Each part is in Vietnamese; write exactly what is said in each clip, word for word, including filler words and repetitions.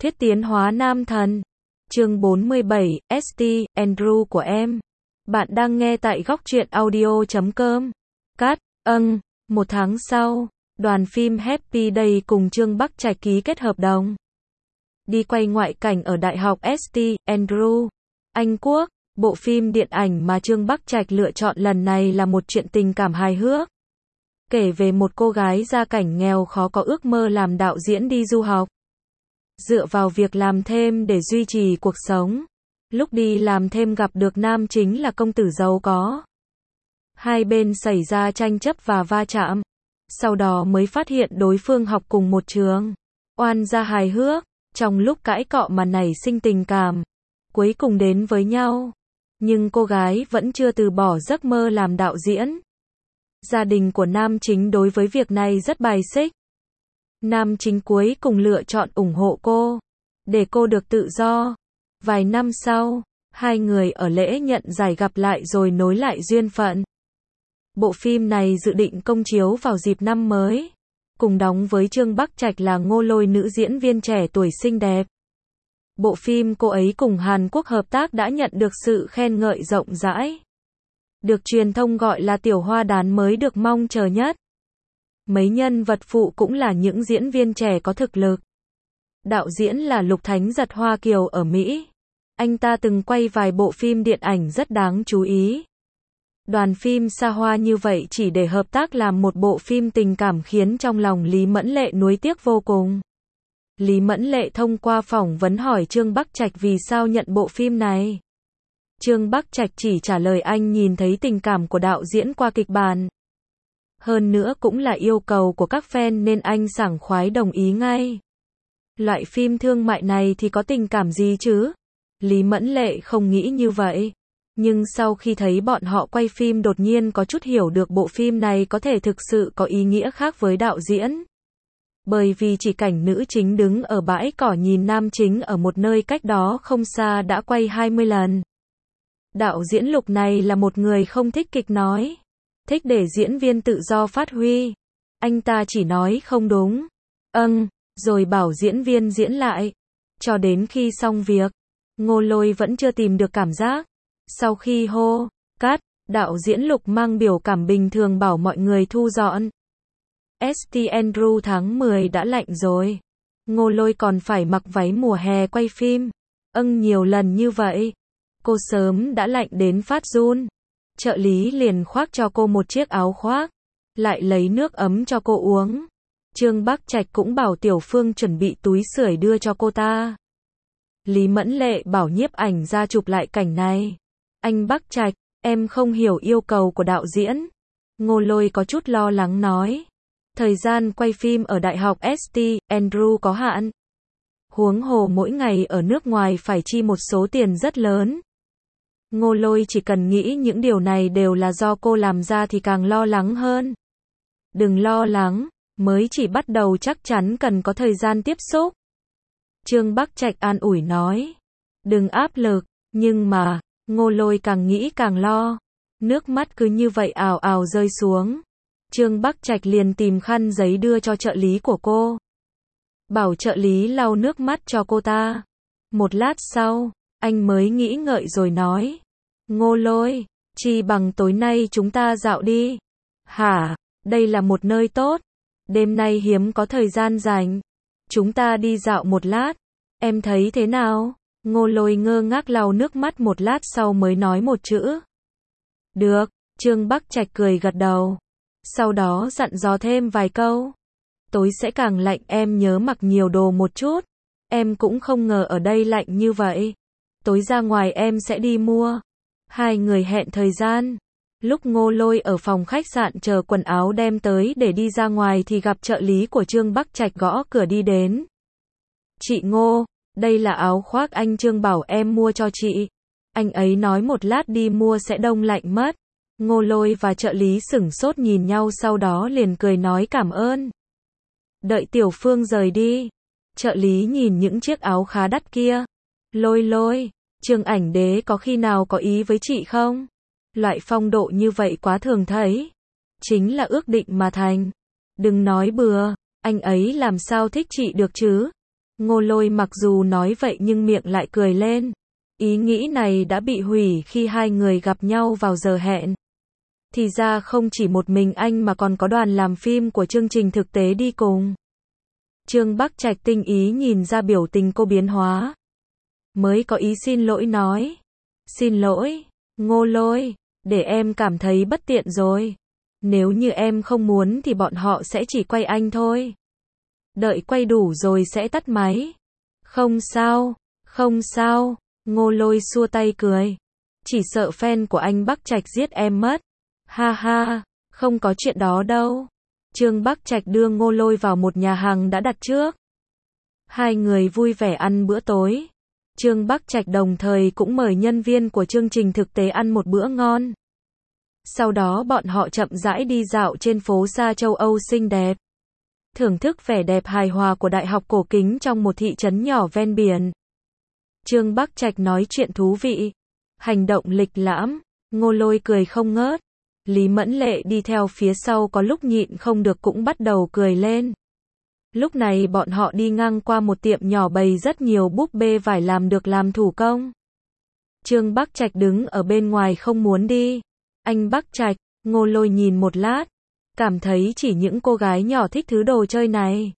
Thiết tiến hóa nam thần. Chương bốn mươi bảy, ét tê, Andrew của em. Bạn đang nghe tại góc truyện audio chấm com. Cắt, âng, một tháng sau, đoàn phim Happy Day cùng Trương Bắc Trạch ký kết hợp đồng. Đi quay ngoại cảnh ở Đại học ét tê, Andrew, Anh Quốc. Bộ phim điện ảnh mà Trương Bắc Trạch lựa chọn lần này là một chuyện tình cảm hài hước. Kể về một cô gái gia cảnh nghèo khó có ước mơ làm đạo diễn đi du học. Dựa vào việc làm thêm để duy trì cuộc sống. Lúc đi làm thêm gặp được nam chính là công tử giàu có. Hai bên xảy ra tranh chấp và va chạm. Sau đó mới phát hiện đối phương học cùng một trường. Oan gia hài hước, trong lúc cãi cọ mà nảy sinh tình cảm. Cuối cùng đến với nhau. Nhưng cô gái vẫn chưa từ bỏ giấc mơ làm đạo diễn. Gia đình của nam chính đối với việc này rất bài xích. Nam chính cuối cùng lựa chọn ủng hộ cô, để cô được tự do. Vài năm sau, hai người ở lễ nhận giải gặp lại rồi nối lại duyên phận. Bộ phim này dự định công chiếu vào dịp năm mới. Cùng đóng với Trương Bắc Trạch là Ngô Lôi, nữ diễn viên trẻ tuổi xinh đẹp. Bộ phim cô ấy cùng Hàn Quốc hợp tác đã nhận được sự khen ngợi rộng rãi. Được truyền thông gọi là tiểu hoa đán mới được mong chờ nhất. Mấy nhân vật phụ cũng là những diễn viên trẻ có thực lực. Đạo diễn là Lục Thánh Giật Hoa Kiều ở Mỹ. Anh ta từng quay vài bộ phim điện ảnh rất đáng chú ý. Đoàn phim xa hoa như vậy chỉ để hợp tác làm một bộ phim tình cảm khiến trong lòng Lý Mẫn Lệ nuối tiếc vô cùng. Lý Mẫn Lệ thông qua phỏng vấn hỏi Trương Bắc Trạch vì sao nhận bộ phim này. Trương Bắc Trạch chỉ trả lời anh nhìn thấy tình cảm của đạo diễn qua kịch bản. Hơn nữa cũng là yêu cầu của các fan nên anh sảng khoái đồng ý ngay. Loại phim thương mại này thì có tình cảm gì chứ? Lý Mẫn Lệ không nghĩ như vậy. Nhưng sau khi thấy bọn họ quay phim đột nhiên có chút hiểu được bộ phim này có thể thực sự có ý nghĩa khác với đạo diễn. Bởi vì chỉ cảnh nữ chính đứng ở bãi cỏ nhìn nam chính ở một nơi cách đó không xa đã quay hai mươi lần. Đạo diễn Lục này là một người không thích kịch nói. Thích để diễn viên tự do phát huy. Anh ta chỉ nói không đúng. Âng, rồi bảo diễn viên diễn lại. Cho đến khi xong việc, Ngô Lôi vẫn chưa tìm được cảm giác. Sau khi hô, cắt, đạo diễn Lục mang biểu cảm bình thường bảo mọi người thu dọn. ét tê Andrew tháng mười đã lạnh rồi. Ngô Lôi còn phải mặc váy mùa hè quay phim. Âng, nhiều lần như vậy. Cô sớm đã lạnh đến phát run. Trợ lý liền khoác cho cô một chiếc áo khoác. Lại lấy nước ấm cho cô uống. Trương Bắc Trạch cũng bảo Tiểu Phương chuẩn bị túi sưởi đưa cho cô ta. Lý Mẫn Lệ bảo nhiếp ảnh ra chụp lại cảnh này. Anh Bắc Trạch, em không hiểu yêu cầu của đạo diễn. Ngô Lôi có chút lo lắng nói. Thời gian quay phim ở Đại học ét tê, Andrew có hạn. Huống hồ mỗi ngày ở nước ngoài phải chi một số tiền rất lớn. Ngô Lôi chỉ cần nghĩ những điều này đều là do cô làm ra thì càng lo lắng hơn. Đừng lo lắng, mới chỉ bắt đầu chắc chắn cần có thời gian tiếp xúc. Trương Bắc Trạch an ủi nói. Đừng áp lực, nhưng mà, Ngô Lôi càng nghĩ càng lo. Nước mắt cứ như vậy ào ào rơi xuống. Trương Bắc Trạch liền tìm khăn giấy đưa cho trợ lý của cô. Bảo trợ lý lau nước mắt cho cô ta. Một lát sau, anh mới nghĩ ngợi rồi nói. Ngô Lôi, chi bằng tối nay chúng ta dạo đi. Hả, đây là một nơi tốt. Đêm nay hiếm có thời gian rảnh. Chúng ta đi dạo một lát. Em thấy thế nào? Ngô Lôi ngơ ngác lau nước mắt một lát sau mới nói một chữ. Được, Trương Bắc Trạch cười gật đầu. Sau đó dặn dò thêm vài câu. Tối sẽ càng lạnh, em nhớ mặc nhiều đồ một chút. Em cũng không ngờ ở đây lạnh như vậy. Tối ra ngoài em sẽ đi mua. Hai người hẹn thời gian. Lúc Ngô Lôi ở phòng khách sạn chờ quần áo đem tới để đi ra ngoài thì gặp trợ lý của Trương Bắc Trạch gõ cửa đi đến. Chị Ngô, đây là áo khoác anh Trương bảo em mua cho chị. Anh ấy nói một lát đi mua sẽ đông lạnh mất. Ngô Lôi và trợ lý sửng sốt nhìn nhau sau đó liền cười nói cảm ơn. Đợi Tiểu Phương rời đi. Trợ lý nhìn những chiếc áo khá đắt kia. Lôi Lôi, Trương ảnh đế có khi nào có ý với chị không? Loại phong độ như vậy quá thường thấy. Chính là ước định mà thành. Đừng nói bừa, anh ấy làm sao thích chị được chứ? Ngô Lôi mặc dù nói vậy nhưng miệng lại cười lên. Ý nghĩ này đã bị hủy khi hai người gặp nhau vào giờ hẹn. Thì ra không chỉ một mình anh mà còn có đoàn làm phim của chương trình thực tế đi cùng. Trương Bắc Trạch tinh ý nhìn ra biểu tình cô biến hóa. Mới có ý xin lỗi nói. Xin lỗi, Ngô Lôi, để em cảm thấy bất tiện rồi. Nếu như em không muốn thì bọn họ sẽ chỉ quay anh thôi. Đợi quay đủ rồi sẽ tắt máy. Không sao, không sao, Ngô Lôi xua tay cười. Chỉ sợ fan của anh Bắc Trạch giết em mất. Ha ha, không có chuyện đó đâu. Trương Bắc Trạch đưa Ngô Lôi vào một nhà hàng đã đặt trước. Hai người vui vẻ ăn bữa tối. Trương Bắc Trạch đồng thời cũng mời nhân viên của chương trình thực tế ăn một bữa ngon. Sau đó bọn họ chậm rãi đi dạo trên phố xa châu Âu xinh đẹp. Thưởng thức vẻ đẹp hài hòa của đại học cổ kính trong một thị trấn nhỏ ven biển. Trương Bắc Trạch nói chuyện thú vị. Hành động lịch lãm. Ngô Lôi cười không ngớt. Lý Mẫn Lệ đi theo phía sau có lúc nhịn không được cũng bắt đầu cười lên. Lúc này bọn họ đi ngang qua một tiệm nhỏ bày rất nhiều búp bê vải làm được làm thủ công. Trương Bắc Trạch đứng ở bên ngoài không muốn đi. Anh Bắc Trạch, Ngô Lôi nhìn một lát. Cảm thấy chỉ những cô gái nhỏ thích thứ đồ chơi này.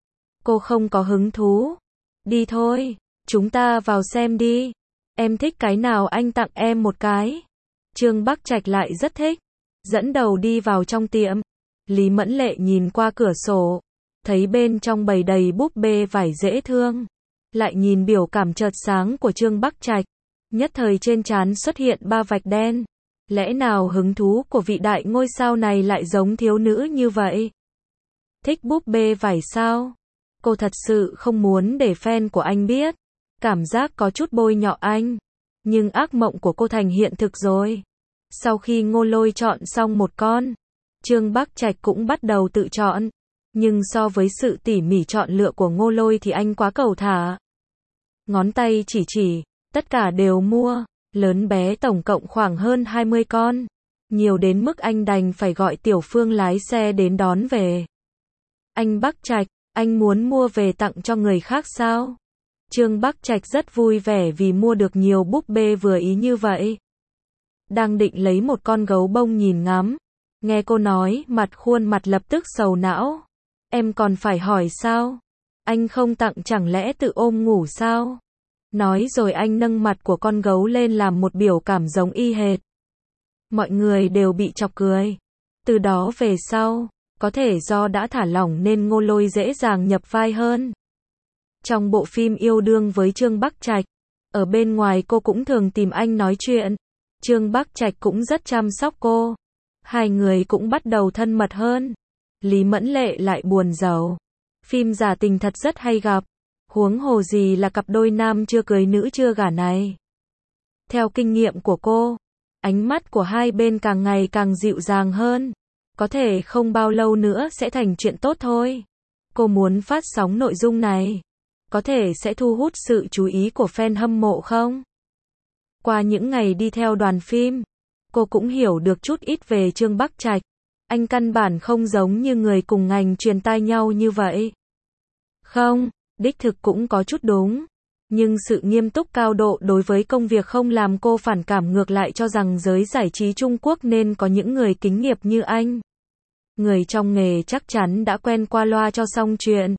Cô không có hứng thú. Đi thôi, chúng ta vào xem đi. Em thích cái nào anh tặng em một cái. Trương Bắc Trạch lại rất thích. Dẫn đầu đi vào trong tiệm. Lý Mẫn Lệ nhìn qua cửa sổ. Thấy bên trong bày đầy búp bê vải dễ thương. Lại nhìn biểu cảm chợt sáng của Trương Bắc Trạch. Nhất thời trên trán xuất hiện ba vạch đen. Lẽ nào hứng thú của vị đại ngôi sao này lại giống thiếu nữ như vậy? Thích búp bê vải sao? Cô thật sự không muốn để fan của anh biết. Cảm giác có chút bôi nhọ anh. Nhưng ác mộng của cô thành hiện thực rồi. Sau khi Ngô Lôi chọn xong một con, Trương Bắc Trạch cũng bắt đầu tự chọn. Nhưng so với sự tỉ mỉ chọn lựa của Ngô Lôi thì anh quá cầu thả. Ngón tay chỉ chỉ, tất cả đều mua, lớn bé tổng cộng khoảng hơn hai mươi con. Nhiều đến mức anh đành phải gọi Tiểu Phương lái xe đến đón về. Anh Bắc Trạch, anh muốn mua về tặng cho người khác sao? Trương Bắc Trạch rất vui vẻ vì mua được nhiều búp bê vừa ý như vậy. Đang định lấy một con gấu bông nhìn ngắm. Nghe cô nói, mặt khuôn mặt lập tức sầu não. Em còn phải hỏi sao? Anh không tặng chẳng lẽ tự ôm ngủ sao? Nói rồi anh nâng mặt của con gấu lên làm một biểu cảm giống y hệt. Mọi người đều bị chọc cười. Từ đó về sau, có thể do đã thả lỏng nên Ngô Lôi dễ dàng nhập vai hơn. Trong bộ phim Yêu đương với Trương Bắc Trạch, ở bên ngoài cô cũng thường tìm anh nói chuyện. Trương Bắc Trạch cũng rất chăm sóc cô. Hai người cũng bắt đầu thân mật hơn. Lý Mẫn Lệ lại buồn rầu. Phim giả tình thật rất hay gặp. Huống hồ gì là cặp đôi nam chưa cưới nữ chưa gả này. Theo kinh nghiệm của cô, ánh mắt của hai bên càng ngày càng dịu dàng hơn. Có thể không bao lâu nữa sẽ thành chuyện tốt thôi. Cô muốn phát sóng nội dung này. Có thể sẽ thu hút sự chú ý của fan hâm mộ không? Qua những ngày đi theo đoàn phim, cô cũng hiểu được chút ít về Trương Bắc Trạch. Anh căn bản không giống như người cùng ngành truyền tai nhau như vậy. Không, đích thực cũng có chút đúng. Nhưng sự nghiêm túc cao độ đối với công việc không làm cô phản cảm, ngược lại cho rằng giới giải trí Trung Quốc nên có những người kính nghiệp như anh. Người trong nghề chắc chắn đã quen qua loa cho xong chuyện.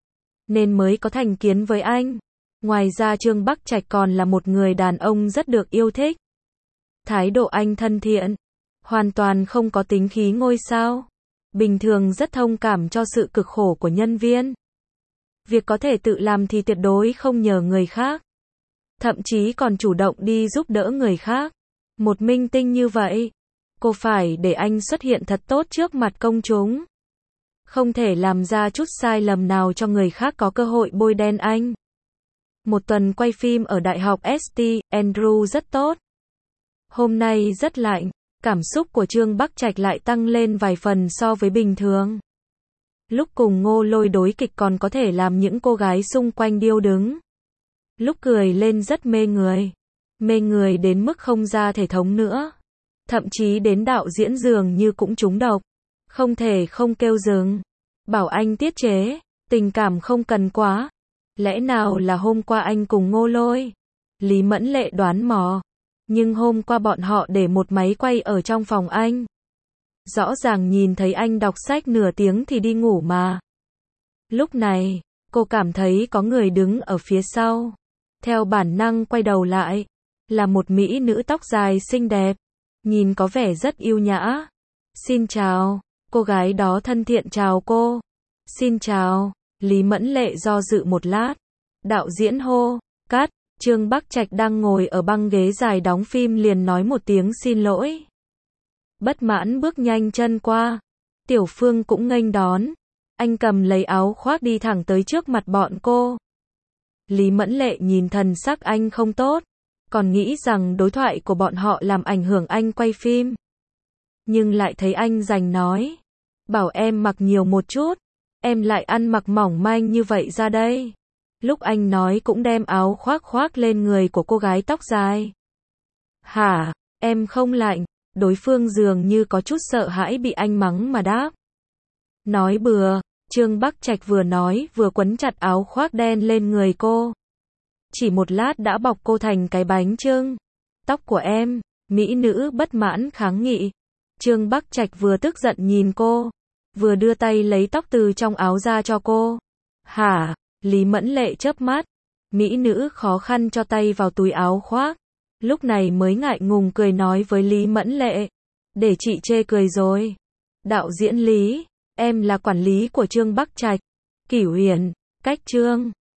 Nên mới có thành kiến với anh. Ngoài ra Trương Bắc Trạch còn là một người đàn ông rất được yêu thích. Thái độ anh thân thiện. Hoàn toàn không có tính khí ngôi sao. Bình thường rất thông cảm cho sự cực khổ của nhân viên. Việc có thể tự làm thì tuyệt đối không nhờ người khác. Thậm chí còn chủ động đi giúp đỡ người khác. Một minh tinh như vậy, cô phải để anh xuất hiện thật tốt trước mặt công chúng. Không thể làm ra chút sai lầm nào cho người khác có cơ hội bôi đen anh. Một tuần quay phim ở Đại học ét tê, Andrew rất tốt. Hôm nay rất lạnh, cảm xúc của Trương Bắc Trạch lại tăng lên vài phần so với bình thường. Lúc cùng Ngô Lôi đối kịch còn có thể làm những cô gái xung quanh điêu đứng. Lúc cười lên rất mê người. Mê người đến mức không ra thể thống nữa. Thậm chí đến đạo diễn dường như cũng trúng độc. Không thể không kêu dừng. Bảo anh tiết chế, tình cảm không cần quá. Lẽ nào là hôm qua anh cùng Ngô Lôi? Lý Mẫn Lệ đoán mò. Nhưng hôm qua bọn họ để một máy quay ở trong phòng anh. Rõ ràng nhìn thấy anh đọc sách nửa tiếng thì đi ngủ mà. Lúc này, cô cảm thấy có người đứng ở phía sau. Theo bản năng quay đầu lại. Là một mỹ nữ tóc dài xinh đẹp. Nhìn có vẻ rất yêu nhã. Xin chào. Cô gái đó thân thiện chào cô. Xin chào. Lý Mẫn Lệ do dự một lát. Đạo diễn hô. Cắt. Trương Bắc Trạch đang ngồi ở băng ghế dài đóng phim liền nói một tiếng xin lỗi. Bất mãn bước nhanh chân qua. Tiểu Phương cũng nghênh đón. Anh cầm lấy áo khoác đi thẳng tới trước mặt bọn cô. Lý Mẫn Lệ nhìn thần sắc anh không tốt. Còn nghĩ rằng đối thoại của bọn họ làm ảnh hưởng anh quay phim. Nhưng lại thấy anh giành nói. Bảo em mặc nhiều một chút. Em lại ăn mặc mỏng manh như vậy ra đây. Lúc anh nói cũng đem áo khoác khoác lên người của cô gái tóc dài. Hả, em không lạnh. Đối phương dường như có chút sợ hãi bị anh mắng mà đáp. Nói bừa, Trương Bắc Trạch vừa nói vừa quấn chặt áo khoác đen lên người cô. Chỉ một lát đã bọc cô thành cái bánh chưng. Tóc của em, mỹ nữ bất mãn kháng nghị. Trương Bắc Trạch vừa tức giận nhìn cô, vừa đưa tay lấy tóc từ trong áo ra cho cô. Hả? Lý Mẫn Lệ chớp mắt. Mỹ nữ khó khăn cho tay vào túi áo khoác. Lúc này mới ngại ngùng cười nói với Lý Mẫn Lệ. Để chị chê cười rồi. Đạo diễn Lý, em là quản lý của Trương Bắc Trạch. Kỷ Huyền, cách Trương.